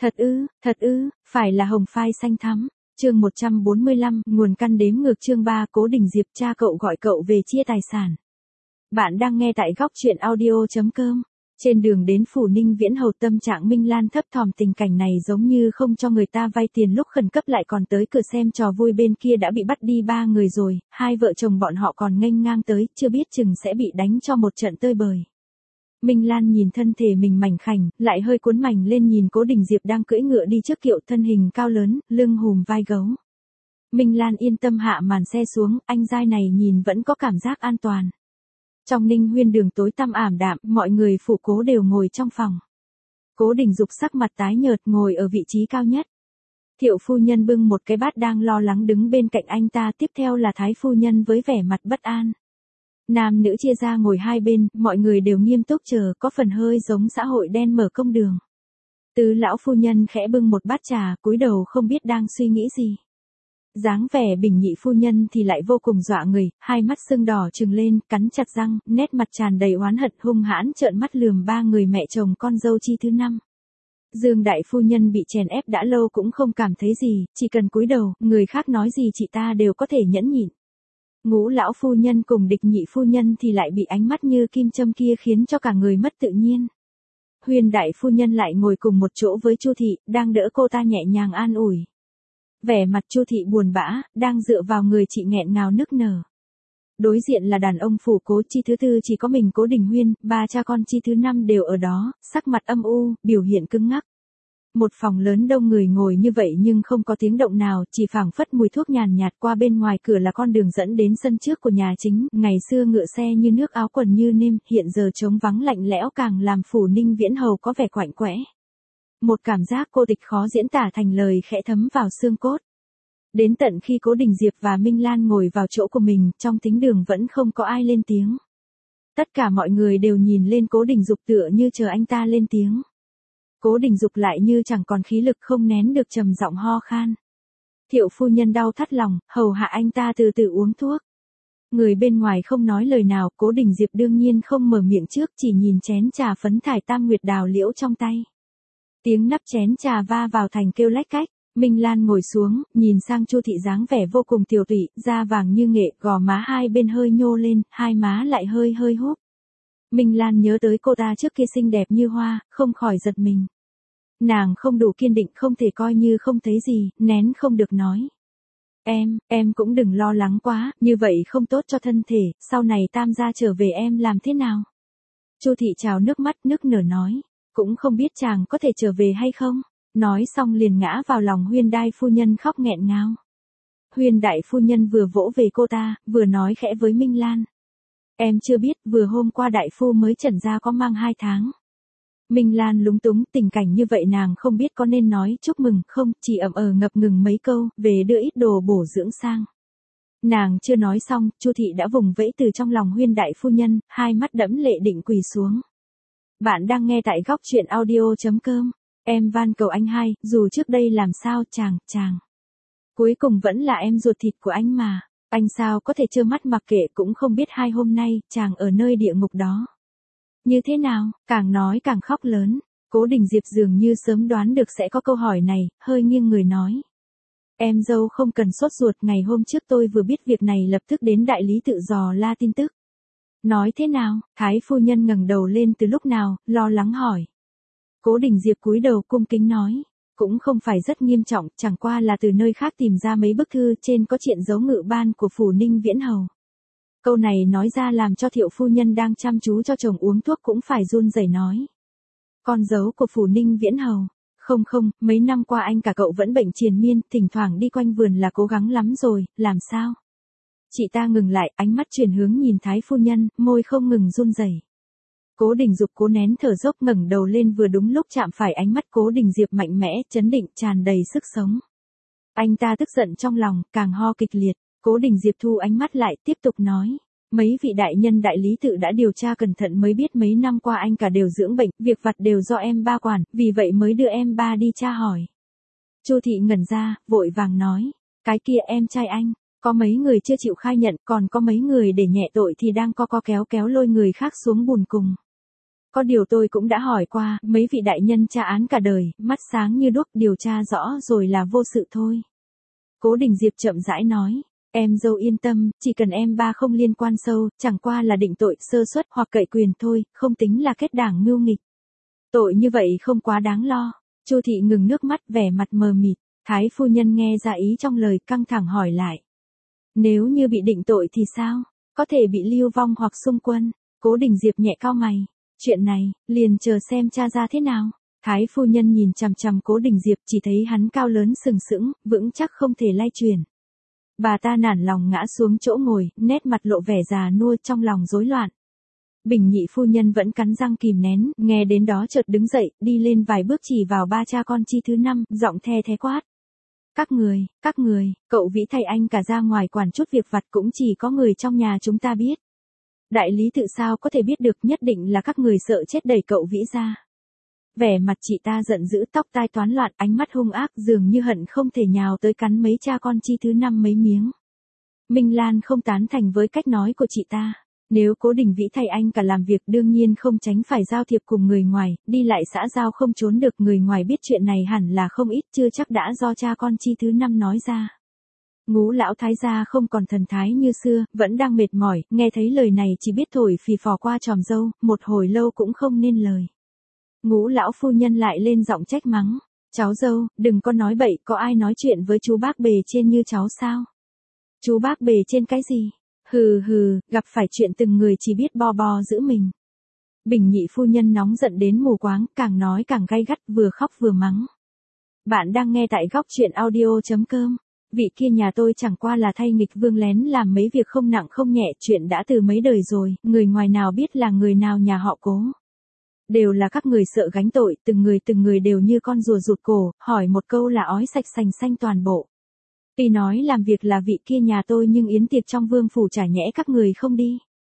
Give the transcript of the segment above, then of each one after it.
Thật ư, phải là hồng phai xanh thắm. Chương 145, nguồn căn đếm ngược chương 3, Cố Đình Diệp, cha cậu gọi cậu về chia tài sản. Bạn đang nghe tại góc truyện audio.com. Trên đường đến Phủ Ninh Viễn Hầu, tâm trạng Minh Lan thấp thỏm, tình cảnh này giống như không cho người ta vay tiền lúc khẩn cấp lại còn tới cửa xem trò vui, bên kia đã bị bắt đi 3 người rồi, hai vợ chồng bọn họ còn nghênh ngang tới, chưa biết chừng sẽ bị đánh cho một trận tơi bời. Minh Lan nhìn thân thể mình mảnh khảnh, lại hơi cuốn mảnh lên nhìn Cố Đình Diệp đang cưỡi ngựa đi trước kiệu, thân hình cao lớn, lưng hùm vai gấu. Minh Lan yên tâm hạ màn xe xuống, anh giai này nhìn vẫn có cảm giác an toàn. Trong Ninh Huyên đường tối tăm ảm đạm, mọi người phủ Cố đều ngồi trong phòng. Cố Đình Dục sắc mặt tái nhợt ngồi ở vị trí cao nhất. Thiệu phu nhân bưng một cái bát đang lo lắng đứng bên cạnh anh ta, tiếp theo là Thái phu nhân với vẻ mặt bất an. Nam nữ chia ra ngồi hai bên, mọi người đều nghiêm túc chờ, có phần hơi giống xã hội đen mở công đường. Tứ lão phu nhân khẽ bưng một bát trà, cúi đầu không biết đang suy nghĩ gì. Dáng vẻ Bình Nhị phu nhân thì lại vô cùng dọa người, hai mắt sưng đỏ trừng lên, cắn chặt răng, nét mặt tràn đầy oán hận, hung hãn trợn mắt lườm ba người mẹ chồng con dâu chi thứ năm. Dương đại phu nhân bị chèn ép đã lâu cũng không cảm thấy gì, chỉ cần cúi đầu, người khác nói gì chị ta đều có thể nhẫn nhịn. Ngũ lão phu nhân cùng Địch Nhị phu nhân thì lại bị ánh mắt như kim châm kia khiến cho cả người mất tự nhiên. Huyền đại phu nhân lại ngồi cùng một chỗ với Chu thị, đang đỡ cô ta nhẹ nhàng an ủi. Vẻ mặt Chu thị buồn bã, đang dựa vào người chị nghẹn ngào nức nở. Đối diện là đàn ông phủ Cố chi thứ tư, chỉ có mình Cố Đình Huyên, ba cha con chi thứ năm đều ở đó, sắc mặt âm u, biểu hiện cứng ngắc. Một phòng lớn đông người ngồi như vậy nhưng không có tiếng động nào, chỉ phảng phất mùi thuốc nhàn nhạt, qua bên ngoài cửa là con đường dẫn đến sân trước của nhà chính, ngày xưa ngựa xe như nước, áo quần như nêm, hiện giờ trống vắng lạnh lẽo càng làm Phủ Ninh Viễn Hầu có vẻ quạnh quẽ. Một cảm giác cô tịch khó diễn tả thành lời khẽ thấm vào xương cốt. Đến tận khi Cố Đình Diệp và Minh Lan ngồi vào chỗ của mình, trong thính đường vẫn không có ai lên tiếng. Tất cả mọi người đều nhìn lên Cố Đình Dục tựa như chờ anh ta lên tiếng. Cố Đình Dục lại như chẳng còn khí lực, không nén được trầm giọng ho khan. Thiệu phu nhân đau thắt lòng, hầu hạ anh ta từ từ uống thuốc. Người bên ngoài không nói lời nào, Cố Đình Diệp đương nhiên không mở miệng trước, chỉ nhìn chén trà phấn thải tam nguyệt đào liễu trong tay. Tiếng nắp chén trà va vào thành kêu lách cách. Minh Lan ngồi xuống, nhìn sang Chu thị dáng vẻ vô cùng tiều tụy, da vàng như nghệ, gò má hai bên hơi nhô lên, hai má lại hơi húp. Minh Lan nhớ tới cô ta trước kia xinh đẹp như hoa, không khỏi giật mình. Nàng không đủ kiên định, không thể coi như không thấy gì, nén không được nói. Em cũng đừng lo lắng quá, như vậy không tốt cho thân thể, sau này Tam gia trở về em làm thế nào? Chu thị trào nước mắt nức nở nói, cũng không biết chàng có thể trở về hay không? Nói xong liền ngã vào lòng Huyên đại phu nhân khóc nghẹn ngào. Huyên đại phu nhân vừa vỗ về cô ta, vừa nói khẽ với Minh Lan. Em chưa biết, vừa hôm qua đại phu mới chẩn ra có mang 2 tháng. Minh Lan lúng túng, tình cảnh như vậy nàng không biết có nên nói chúc mừng không, chỉ ngập ngừng mấy câu, về đưa ít đồ bổ dưỡng sang. Nàng chưa nói xong, Chu thị đã vùng vẫy từ trong lòng Huyên đại phu nhân, hai mắt đẫm lệ định quỳ xuống. Bạn đang nghe tại góc truyện audio.com. Em van cầu anh hai, dù trước đây làm sao chàng. Cuối cùng vẫn là em ruột thịt của anh mà. Anh sao có thể trơ mắt mặc kệ, cũng không biết 2 hôm nay, chàng ở nơi địa ngục đó. Như thế nào, càng nói càng khóc lớn. Cố Đình Diệp dường như sớm đoán được sẽ có câu hỏi này, hơi nghiêng người nói. Em dâu không cần sốt ruột, ngày hôm trước tôi vừa biết việc này lập tức đến đại lý tự dò la tin tức. Nói thế nào, Thái phu nhân ngẩng đầu lên từ lúc nào, lo lắng hỏi. Cố Đình Diệp cúi đầu cung kính nói. Cũng không phải rất nghiêm trọng, chẳng qua là từ nơi khác tìm ra mấy bức thư, trên có chuyện dấu ngự ban của Phủ Ninh Viễn Hầu. Câu này nói ra làm cho Thiệu phu nhân đang chăm chú cho chồng uống thuốc cũng phải run rẩy nói. Con dấu của Phủ Ninh Viễn Hầu. Không, mấy năm qua anh cả cậu vẫn bệnh triền miên, thỉnh thoảng đi quanh vườn là cố gắng lắm rồi, làm sao? Chị ta ngừng lại, ánh mắt chuyển hướng nhìn Thái phu nhân, môi không ngừng run rẩy. Cố Đình Dục cố nén thở dốc ngẩng đầu lên, vừa đúng lúc chạm phải ánh mắt Cố Đình Diệp mạnh mẽ, chấn định, tràn đầy sức sống. Anh ta tức giận trong lòng, càng ho kịch liệt. Cố Đình Diệp thu ánh mắt lại, tiếp tục nói. Mấy vị đại nhân đại lý tự đã điều tra cẩn thận mới biết mấy năm qua anh cả đều dưỡng bệnh, việc vặt đều do em ba quản, vì vậy mới đưa em ba đi tra hỏi. Chu thị ngẩn ra, vội vàng nói. Cái kia em trai anh, có mấy người chưa chịu khai nhận, còn có mấy người để nhẹ tội thì đang co kéo lôi người khác xuống bùn cùng. Có điều tôi cũng đã hỏi qua, mấy vị đại nhân tra án cả đời, mắt sáng như đuốc, điều tra rõ rồi là vô sự thôi. Cố Đình Diệp chậm rãi nói. Em dâu yên tâm, chỉ cần em ba không liên quan sâu, chẳng qua là định tội, sơ suất hoặc cậy quyền thôi, không tính là kết đảng mưu nghịch. Tội như vậy không quá đáng lo. Chu thị ngừng nước mắt, vẻ mặt mờ mịt. Thái phu nhân nghe ra ý trong lời, căng thẳng hỏi lại. Nếu như bị định tội thì sao? Có thể bị lưu vong hoặc xung quân. Cố Đình Diệp nhẹ cau mày. Chuyện này, liền chờ xem tra ra thế nào. Thái phu nhân nhìn chằm chằm Cố Đình Diệp, chỉ thấy hắn cao lớn sừng sững, vững chắc không thể lay chuyển. Bà ta nản lòng ngã xuống chỗ ngồi, nét mặt lộ vẻ già nua, trong lòng rối loạn. Bình nhị phu nhân vẫn cắn răng kìm nén, nghe đến đó chợt đứng dậy, đi lên vài bước chỉ vào ba cha con Chi thứ năm, giọng the thé quát. Các người, cậu Vĩ thay anh cả ra ngoài quản chút việc vặt, cũng chỉ có người trong nhà chúng ta biết. Đại lý tự sao có thể biết được, nhất định là các người sợ chết đẩy cậu Vĩ ra. Vẻ mặt chị ta giận dữ, tóc tai toán loạn, ánh mắt hung ác, dường như hận không thể nhào tới cắn mấy cha con Chi thứ năm mấy miếng. Minh Lan không tán thành với cách nói của chị ta. Nếu Cố Đình Vĩ thay anh cả làm việc, đương nhiên không tránh phải giao thiệp cùng người ngoài, đi lại xã giao không trốn được, người ngoài biết chuyện này hẳn là không ít, chưa chắc đã do cha con Chi thứ năm nói ra. Ngũ lão thái gia không còn thần thái như xưa, vẫn đang mệt mỏi, nghe thấy lời này chỉ biết thổi phì phò qua tròm râu, một hồi lâu cũng không nên lời. Ngũ lão phu nhân lại lên giọng trách mắng. Cháu dâu, đừng có nói bậy, có ai nói chuyện với chú bác bề trên như cháu sao? Chú bác bề trên cái gì? Hừ, gặp phải chuyện từng người chỉ biết bo bo giữ mình. Bình nhị phu nhân nóng giận đến mù quáng, càng nói càng gay gắt, vừa khóc vừa mắng. Bạn đang nghe tại góc truyện audio.com. Vị kia nhà tôi chẳng qua là thay nghịch vương lén làm mấy việc không nặng không nhẹ, chuyện đã từ mấy đời rồi, người ngoài nào biết là người nào nhà họ Cố. Đều là các người sợ gánh tội, từng người đều như con rùa rụt cổ, hỏi một câu là ói sạch sành xanh toàn bộ. Tuy nói làm việc là vị kia nhà tôi nhưng yến tiệc trong vương phủ chả nhẽ các người không đi.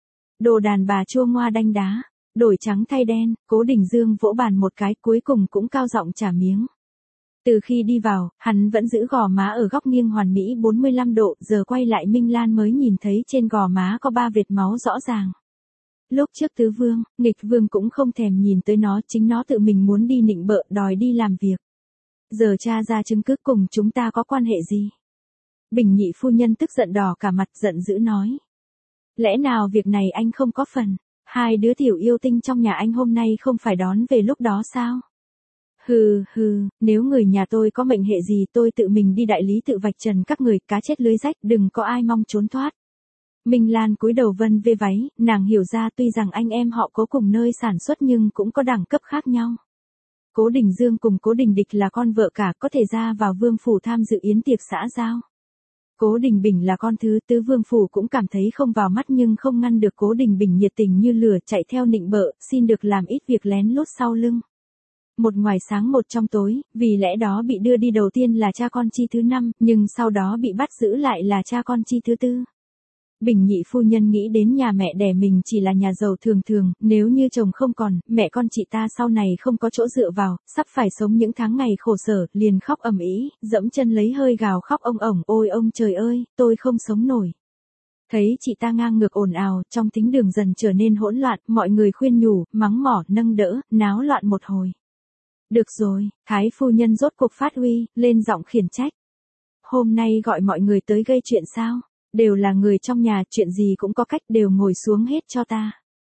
Đồ đàn bà chua ngoa đanh đá, đổi trắng thay đen, Cố Đình Dương vỗ bàn một cái, cuối cùng cũng cao giọng trả miếng. Từ khi đi vào, hắn vẫn giữ gò má ở góc nghiêng hoàn mỹ 45 độ, giờ quay lại Minh Lan mới nhìn thấy trên gò má có 3 vệt máu rõ ràng. Lúc trước tứ vương, nghịch vương cũng không thèm nhìn tới nó, chính nó tự mình muốn đi nịnh bợ, đòi đi làm việc. Giờ tra ra chứng cứ, cùng chúng ta có quan hệ gì? Bình nhị phu nhân tức giận đỏ cả mặt, giận dữ nói. Lẽ nào việc này anh không có phần? Hai đứa tiểu yêu tinh trong nhà anh hôm nay không phải đón về lúc đó sao? Hừ, nếu người nhà tôi có mệnh hệ gì tôi tự mình đi đại lý tự vạch trần các người, cá chết lưới rách, đừng có ai mong trốn thoát. Minh Lan cúi đầu vân vê váy, nàng hiểu ra tuy rằng anh em họ Cố cùng nơi sản xuất nhưng cũng có đẳng cấp khác nhau. Cố Đình Dương cùng Cố Đình Địch là con vợ cả, có thể ra vào vương phủ tham dự yến tiệc xã giao. Cố Đình Bình là con thứ, tứ vương phủ cũng cảm thấy không vào mắt nhưng không ngăn được Cố Đình Bình nhiệt tình như lửa, chạy theo nịnh bợ, xin được làm ít việc lén lút sau lưng. Một ngoài sáng một trong tối, vì lẽ đó bị đưa đi đầu tiên là cha con Chi thứ năm, nhưng sau đó bị bắt giữ lại là cha con Chi thứ tư. Bình nhị phu nhân nghĩ đến nhà mẹ đẻ mình chỉ là nhà giàu thường thường, nếu như chồng không còn, mẹ con chị ta sau này không có chỗ dựa vào, sắp phải sống những tháng ngày khổ sở, liền khóc ầm ĩ, dẫm chân lấy hơi gào khóc ông ổng, ôi ông trời ơi, tôi không sống nổi. Thấy chị ta ngang ngược ồn ào, trong thính đường dần trở nên hỗn loạn, mọi người khuyên nhủ, mắng mỏ, nâng đỡ, náo loạn một hồi. Được rồi, thái phu nhân rốt cuộc phát uy, lên giọng khiển trách. Hôm nay gọi mọi người tới gây chuyện sao? Đều là người trong nhà, chuyện gì cũng có cách, đều ngồi xuống hết cho ta.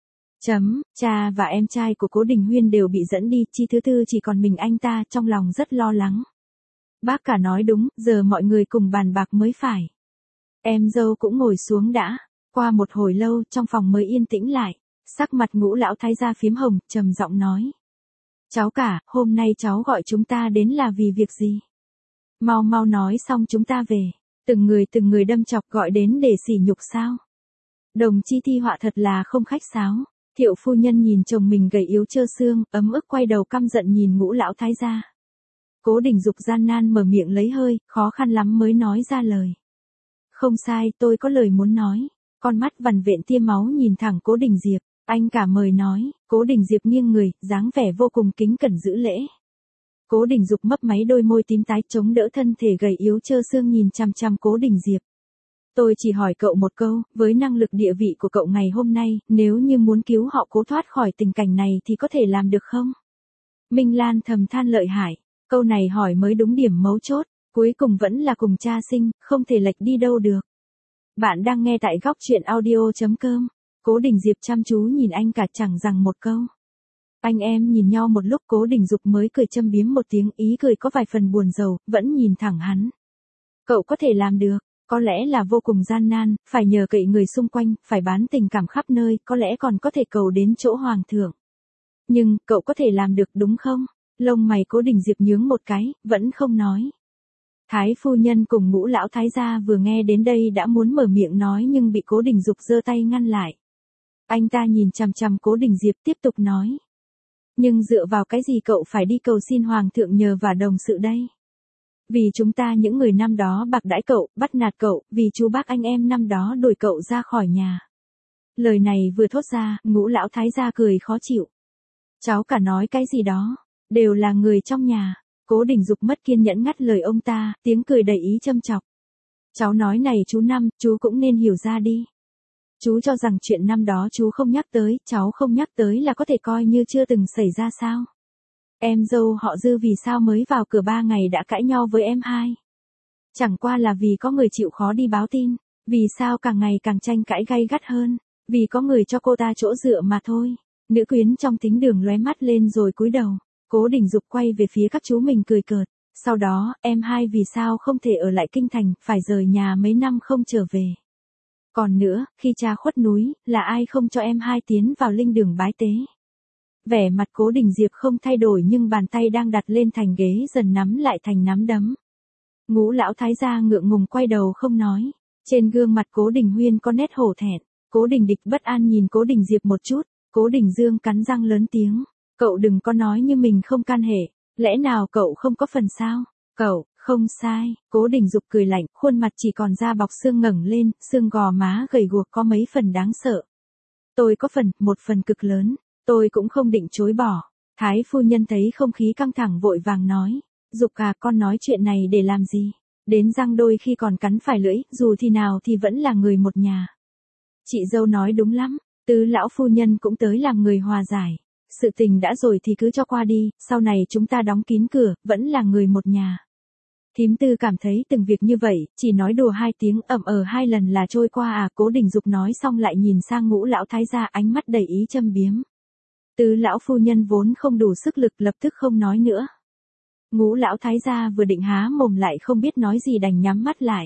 Cha và em trai của Cố Đình Huyên đều bị dẫn đi, Chi thứ tư chỉ còn mình anh ta, trong lòng rất lo lắng. Bác cả nói đúng, giờ mọi người cùng bàn bạc mới phải. Em dâu cũng ngồi xuống đã. Qua một hồi lâu, trong phòng mới yên tĩnh lại. Sắc mặt Ngũ lão thái gia phiếm hồng, trầm giọng nói. Cháu cả, hôm nay cháu gọi chúng ta đến là vì việc gì? Mau nói xong chúng ta về. Từng người đâm chọc gọi đến để sỉ nhục sao? Đồng Chi thi họa thật là không khách sáo. Thiệu phu nhân nhìn chồng mình gầy yếu trơ xương, ấm ức quay đầu căm giận nhìn Ngũ lão thái gia. Cố Đình Dục gian nan mở miệng lấy hơi, khó khăn lắm mới nói ra lời. Không sai, tôi có lời muốn nói. Con mắt vằn vện tia máu nhìn thẳng Cố Đình Diệp. Anh cả mời nói. Cố Đình Diệp nghiêng người, dáng vẻ vô cùng kính cẩn giữ lễ. Cố Đình Dục mấp máy đôi môi tím tái, chống đỡ thân thể gầy yếu trơ xương nhìn chằm chằm Cố Đình Diệp. Tôi chỉ hỏi cậu một câu, với năng lực địa vị của cậu ngày hôm nay, nếu như muốn cứu họ cố thoát khỏi tình cảnh này thì có thể làm được không? Minh Lan thầm than lợi hại, câu này hỏi mới đúng điểm mấu chốt, cuối cùng vẫn là cùng cha sinh, không thể lệch đi đâu được. Bạn đang nghe tại góc chuyện audio.com. Cố Đình Diệp chăm chú nhìn anh cả chẳng rằng một câu. Anh em nhìn nhau một lúc, Cố Đình Dục mới cười châm biếm một tiếng, ý cười có vài phần buồn rầu, vẫn nhìn thẳng hắn. Cậu có thể làm được, có lẽ là vô cùng gian nan, phải nhờ cậy người xung quanh, phải bán tình cảm khắp nơi, có lẽ còn có thể cầu đến chỗ hoàng thượng. Nhưng, cậu có thể làm được đúng không? Lông mày Cố Đình Diệp nhướng một cái, vẫn không nói. Thái phu nhân cùng Ngũ lão thái gia vừa nghe đến đây đã muốn mở miệng nói nhưng bị Cố Đình Dục giơ tay ngăn lại. Anh ta nhìn chằm chằm Cố Đình Diệp tiếp tục nói. Nhưng dựa vào cái gì cậu phải đi cầu xin hoàng thượng nhờ và đồng sự đây? Vì chúng ta những người năm đó bạc đãi cậu, bắt nạt cậu, vì chú bác anh em năm đó đuổi cậu ra khỏi nhà. Lời này vừa thốt ra, Ngũ lão thái gia cười khó chịu. Cháu cả nói cái gì đó, đều là người trong nhà. Cố Đình Dục mất kiên nhẫn ngắt lời ông ta, tiếng cười đầy ý châm chọc. Cháu nói này chú Năm, chú cũng nên hiểu ra đi. Chú cho rằng chuyện năm đó chú không nhắc tới, cháu không nhắc tới là có thể coi như chưa từng xảy ra sao? Em dâu họ Dư vì sao mới vào cửa 3 ngày đã cãi nhau với em hai? Chẳng qua là vì có người chịu khó đi báo tin, vì sao càng ngày càng tranh cãi gay gắt hơn, vì có người cho cô ta chỗ dựa mà thôi. Nữ quyến trong thính đường lóe mắt lên rồi cúi đầu. Cố Đình Dục quay về phía các chú mình cười cợt. Sau đó, em hai vì sao không thể ở lại kinh thành, phải rời nhà mấy năm không trở về. Còn nữa, khi cha khuất núi, là ai không cho em hai tiến vào linh đường bái tế? Vẻ mặt Cố Đình Diệp không thay đổi nhưng bàn tay đang đặt lên thành ghế dần nắm lại thành nắm đấm. Ngũ lão thái gia ngượng ngùng quay đầu không nói. Trên gương mặt Cố Đình Huyên có nét hổ thẹn. Cố Đình Địch bất an nhìn Cố Đình Diệp một chút. Cố Đình Dương cắn răng lớn tiếng. Cậu đừng có nói như mình không can hệ. Lẽ nào cậu không có phần sao? Cậu, không sai. Cố Đình Dục cười lạnh, khuôn mặt chỉ còn da bọc xương ngẩng lên, xương gò má gầy guộc có mấy phần đáng sợ. Tôi có phần, một phần cực lớn. Tôi cũng không định chối bỏ. Thái phu nhân thấy không khí căng thẳng vội vàng nói. Dục à, con nói chuyện này để làm gì? Đến răng đôi khi còn cắn phải lưỡi, dù thì nào thì vẫn là người một nhà. Chị dâu nói đúng lắm, Tứ lão phu nhân cũng tới làm người hòa giải. Sự tình đã rồi thì cứ cho qua đi, sau này chúng ta đóng kín cửa, vẫn là người một nhà. Thím Tư cảm thấy từng việc như vậy, chỉ nói đùa 2 tiếng hai lần là trôi qua à. Cố Đình Dục nói xong lại nhìn sang Ngũ lão thái gia, ánh mắt đầy ý châm biếm. Tứ lão phu nhân vốn không đủ sức lực lập tức không nói nữa. Ngũ lão thái gia vừa định há mồm lại không biết nói gì đành nhắm mắt lại.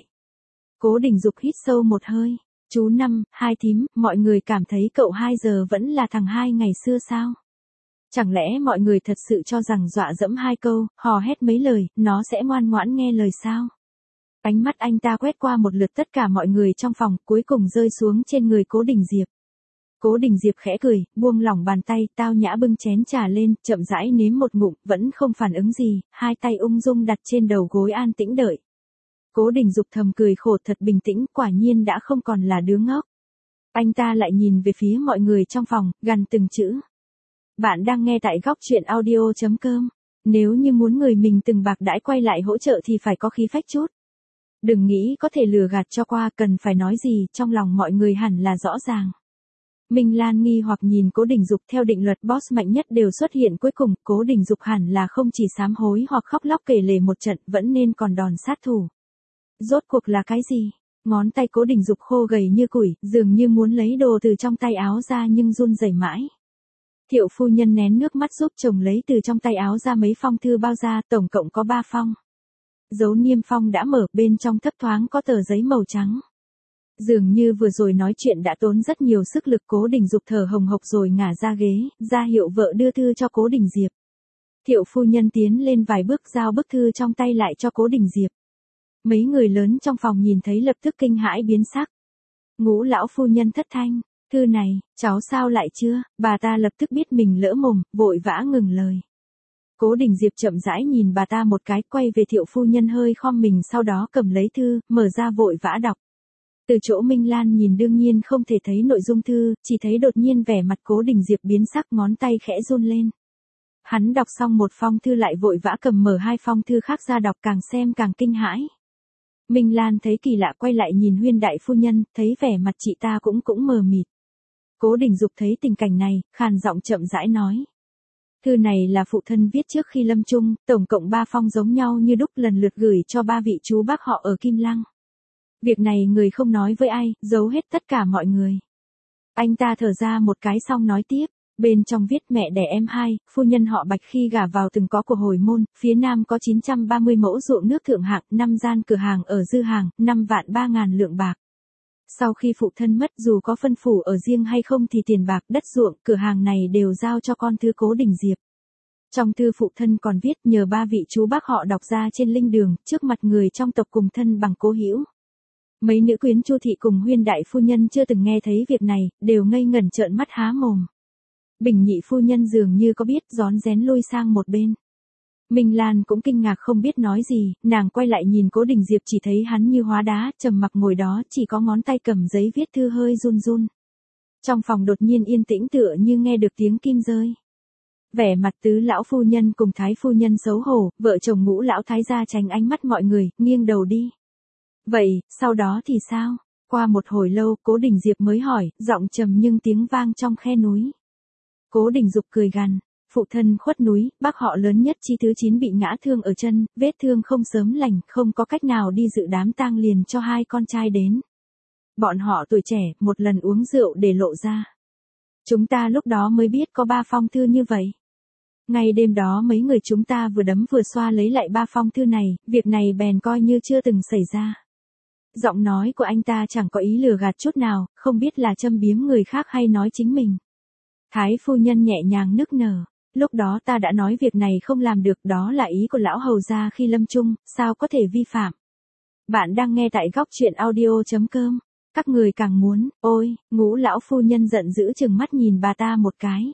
Cố Đình Dục hít sâu một hơi. Chú Năm, hai thím, mọi người cảm thấy cậu 2 giờ vẫn là thằng hai ngày xưa sao? Chẳng lẽ mọi người thật sự cho rằng dọa dẫm 2 câu, hò hét mấy lời, nó sẽ ngoan ngoãn nghe lời sao? Ánh mắt anh ta quét qua một lượt tất cả mọi người trong phòng, cuối cùng rơi xuống trên người Cố Đình Diệp. Cố Đình Diệp khẽ cười, buông lỏng bàn tay, tao nhã bưng chén trà lên, chậm rãi nếm một ngụm, vẫn không phản ứng gì, 2 tay ung dung đặt trên đầu gối an tĩnh đợi. Cố Đình Dục thầm cười khổ, thật bình tĩnh, quả nhiên đã không còn là đứa ngốc. Anh ta lại nhìn về phía mọi người trong phòng, gằn từng chữ. Bạn đang nghe tại góc chuyện audio.com. Nếu như muốn người mình từng bạc đãi quay lại hỗ trợ thì phải có khí phách chút. Đừng nghĩ có thể lừa gạt cho qua, cần phải nói gì, trong lòng mọi người hẳn là rõ ràng. Minh Lan nghi hoặc nhìn Cố Đình Dục, theo định luật boss mạnh nhất đều xuất hiện cuối cùng, Cố Đình Dục hẳn là không chỉ sám hối hoặc khóc lóc kể lể một trận, vẫn nên còn đòn sát thủ. Rốt cuộc là cái gì? Ngón tay Cố Đình Dục khô gầy như củi, dường như muốn lấy đồ từ trong tay áo ra nhưng run rẩy mãi. Thiệu phu nhân nén nước mắt giúp chồng lấy từ trong tay áo ra mấy phong thư bao ra, tổng cộng có 3 phong. Dấu niêm phong đã mở, bên trong thấp thoáng có tờ giấy màu trắng. Dường như vừa rồi nói chuyện đã tốn rất nhiều sức lực. Cố Đình Dục thở hồng hộc rồi ngả ra ghế, ra hiệu vợ đưa thư cho Cố Đình Diệp. Thiệu phu nhân tiến lên vài bước giao bức thư trong tay lại cho Cố Đình Diệp. Mấy người lớn trong phòng nhìn thấy lập tức kinh hãi biến sắc. Ngũ lão phu nhân thất thanh, thư này, cháu sao lại chưa? Bà ta lập tức biết mình lỡ mồm, vội vã ngừng lời. Cố Đình Diệp chậm rãi nhìn bà ta một cái, quay về Thiệu phu nhân hơi khom mình, sau đó cầm lấy thư, mở ra vội vã đọc. Từ chỗ Minh Lan nhìn đương nhiên không thể thấy nội dung thư, chỉ thấy đột nhiên vẻ mặt Cố Đình Diệp biến sắc, ngón tay khẽ run lên. Hắn đọc xong một phong thư lại vội vã cầm mở 2 phong thư khác ra đọc, càng xem càng kinh hãi. Minh Lan thấy kỳ lạ quay lại nhìn Huyên đại phu nhân, thấy vẻ mặt chị ta cũng mờ mịt. Cố Đình Dục thấy tình cảnh này, khàn giọng chậm rãi nói. Thư này là phụ thân viết trước khi lâm chung, tổng cộng 3 phong giống nhau như đúc lần lượt gửi cho 3 vị chú bác họ ở Kim Lăng. Việc này người không nói với ai, giấu hết tất cả mọi người. Anh ta thở ra một cái xong nói tiếp. Bên trong viết mẹ đẻ em hai, phu nhân họ Bạch khi gả vào từng có của hồi môn, phía nam có 930 mẫu ruộng nước thượng hạng, 5 gian cửa hàng ở dư hàng, 5 vạn 3 ngàn lượng bạc. Sau khi phụ thân mất dù có phân phủ ở riêng hay không thì tiền bạc, đất ruộng, cửa hàng này đều giao cho con thứ Cố Đình Diệp. Trong thư phụ thân còn viết nhờ 3 vị chú bác họ đọc ra trên linh đường, trước mặt người trong tộc cùng thân bằng Cố Hữu. Mấy nữ quyến Chu thị cùng Huyên đại phu nhân chưa từng nghe thấy việc này, đều ngây ngẩn trợn mắt há mồm. Bình nhị phu nhân dường như có biết, rón rén lui sang một bên. Minh Lan cũng kinh ngạc không biết nói gì, nàng quay lại nhìn Cố Đình Diệp chỉ thấy hắn như hóa đá, trầm mặc ngồi đó, chỉ có ngón tay cầm giấy viết thư hơi run run. Trong phòng đột nhiên yên tĩnh tựa như nghe được tiếng kim rơi. Vẻ mặt Tứ lão phu nhân cùng Thái phu nhân xấu hổ, vợ chồng Ngũ lão thái gia tránh ánh mắt mọi người, nghiêng đầu đi. Vậy, sau đó thì sao? Qua một hồi lâu, Cố Đình Diệp mới hỏi, giọng trầm nhưng tiếng vang trong khe núi. Cố Đình Dục cười gằn, phụ thân khuất núi, bác họ lớn nhất Chi thứ 9 bị ngã thương ở chân, vết thương không sớm lành, không có cách nào đi dự đám tang liền cho 2 con trai đến. Bọn họ tuổi trẻ, một lần uống rượu để lộ ra. Chúng ta lúc đó mới biết có 3 phong thư như vậy. Ngay đêm đó mấy người chúng ta vừa đấm vừa xoa lấy lại 3 phong thư này, việc này bèn coi như chưa từng xảy ra. Giọng nói của anh ta chẳng có ý lừa gạt chút nào, không biết là châm biếm người khác hay nói chính mình. Thái phu nhân nhẹ nhàng nức nở, lúc đó ta đã nói việc này không làm được, đó là ý của lão hầu gia khi lâm chung, sao có thể vi phạm. Bạn đang nghe tại góc truyện audio.com, các người càng muốn, ôi, Ngũ lão phu nhân giận dữ chừng mắt nhìn bà ta một cái.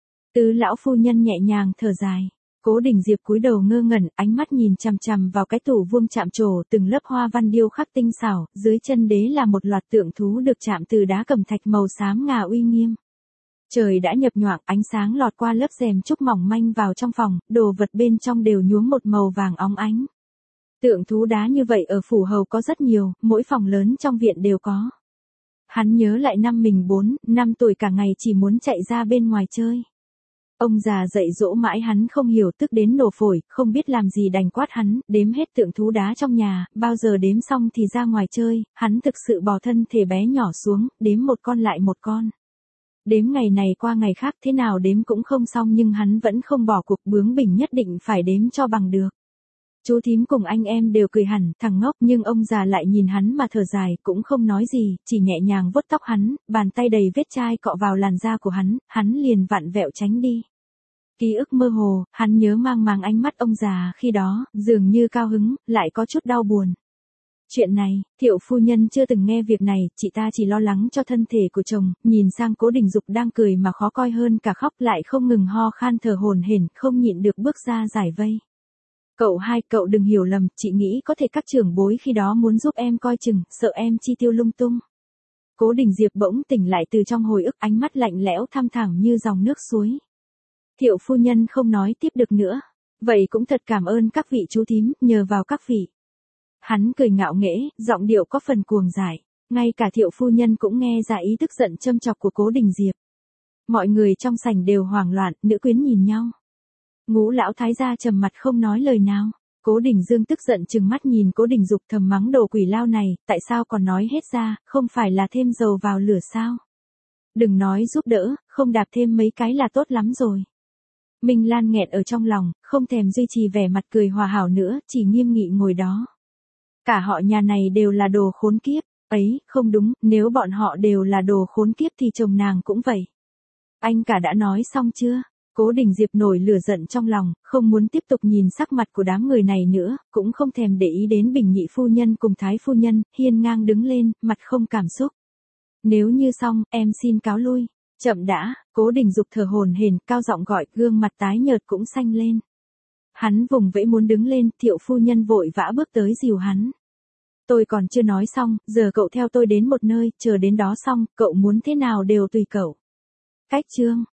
Tứ lão phu nhân nhẹ nhàng thở dài. Cố Đình Diệp cúi đầu ngơ ngẩn, ánh mắt nhìn chằm chằm vào cái tủ vuông chạm trổ, từng lớp hoa văn điêu khắc tinh xảo, dưới chân đế là một loạt tượng thú được chạm từ đá cẩm thạch màu xám ngà uy nghiêm. Trời đã nhập nhoạng, ánh sáng lọt qua lớp rèm trúc mỏng manh vào trong phòng, đồ vật bên trong đều nhuốm một màu vàng óng ánh. Tượng thú đá như vậy ở phủ hầu có rất nhiều, mỗi phòng lớn trong viện đều có. Hắn nhớ lại năm mình 4, 5 tuổi cả ngày chỉ muốn chạy ra bên ngoài chơi. Ông già dạy dỗ mãi hắn không hiểu, tức đến nổ phổi, không biết làm gì đành quát hắn, đếm hết tượng thú đá trong nhà, bao giờ đếm xong thì ra ngoài chơi, hắn thực sự bò thân thể bé nhỏ xuống, đếm một con lại một con. Đếm ngày này qua ngày khác thế nào đếm cũng không xong nhưng hắn vẫn không bỏ cuộc, bướng bỉnh nhất định phải đếm cho bằng được. Chú thím cùng anh em đều cười hẳn, thằng ngốc, nhưng ông già lại nhìn hắn mà thở dài, cũng không nói gì, chỉ nhẹ nhàng vuốt tóc hắn, bàn tay đầy vết chai cọ vào làn da của hắn liền vặn vẹo tránh đi. Ký ức mơ hồ, hắn nhớ mang máng ánh mắt ông già khi đó, dường như cao hứng, lại có chút đau buồn. Chuyện này, Thiệu phu nhân chưa từng nghe việc này, chị ta chỉ lo lắng cho thân thể của chồng, nhìn sang Cố Đình Dục đang cười mà khó coi hơn cả khóc, lại không ngừng ho khan thở hổn hển, không nhịn được bước ra giải vây. Cậu hai, cậu đừng hiểu lầm, chị nghĩ có thể các trưởng bối khi đó muốn giúp em coi chừng, sợ em chi tiêu lung tung. Cố Đình Diệp bỗng tỉnh lại từ trong hồi ức, ánh mắt lạnh lẽo thăm thẳm như dòng nước suối. Thiệu phu nhân không nói tiếp được nữa. Vậy cũng thật cảm ơn các vị chú thím, nhờ vào các vị. Hắn cười ngạo nghễ, giọng điệu có phần cuồng dại. Ngay cả Thiệu phu nhân cũng nghe ra ý tức giận châm chọc của Cố Đình Diệp. Mọi người trong sảnh đều hoảng loạn, nữ quyến nhìn nhau. Ngũ lão thái gia trầm mặt không nói lời nào. Cố Đình Dương tức giận trừng mắt nhìn Cố Đình Dục thầm mắng đồ quỷ lao này, tại sao còn nói hết ra, không phải là thêm dầu vào lửa sao? Đừng nói giúp đỡ, không đạp thêm mấy cái là tốt lắm rồi. Minh Lan nghẹn ở trong lòng, không thèm duy trì vẻ mặt cười hòa hảo nữa, chỉ nghiêm nghị ngồi đó. Cả họ nhà này đều là đồ khốn kiếp, ấy, không đúng, nếu bọn họ đều là đồ khốn kiếp thì chồng nàng cũng vậy. Anh cả đã nói xong chưa? Cố Đình Diệp nổi lửa giận trong lòng, không muốn tiếp tục nhìn sắc mặt của đám người này nữa, cũng không thèm để ý đến Bình nhị phu nhân cùng Thái phu nhân, hiên ngang đứng lên, mặt không cảm xúc. Nếu như xong, em xin cáo lui. Chậm đã, Cố Đình Dục thở hổn hển, cao giọng gọi, gương mặt tái nhợt cũng xanh lên. Hắn vùng vẫy muốn đứng lên, Thiệu phu nhân vội vã bước tới dìu hắn. Tôi còn chưa nói xong, giờ cậu theo tôi đến một nơi, chờ đến đó xong, cậu muốn thế nào đều tùy cậu. Cách chương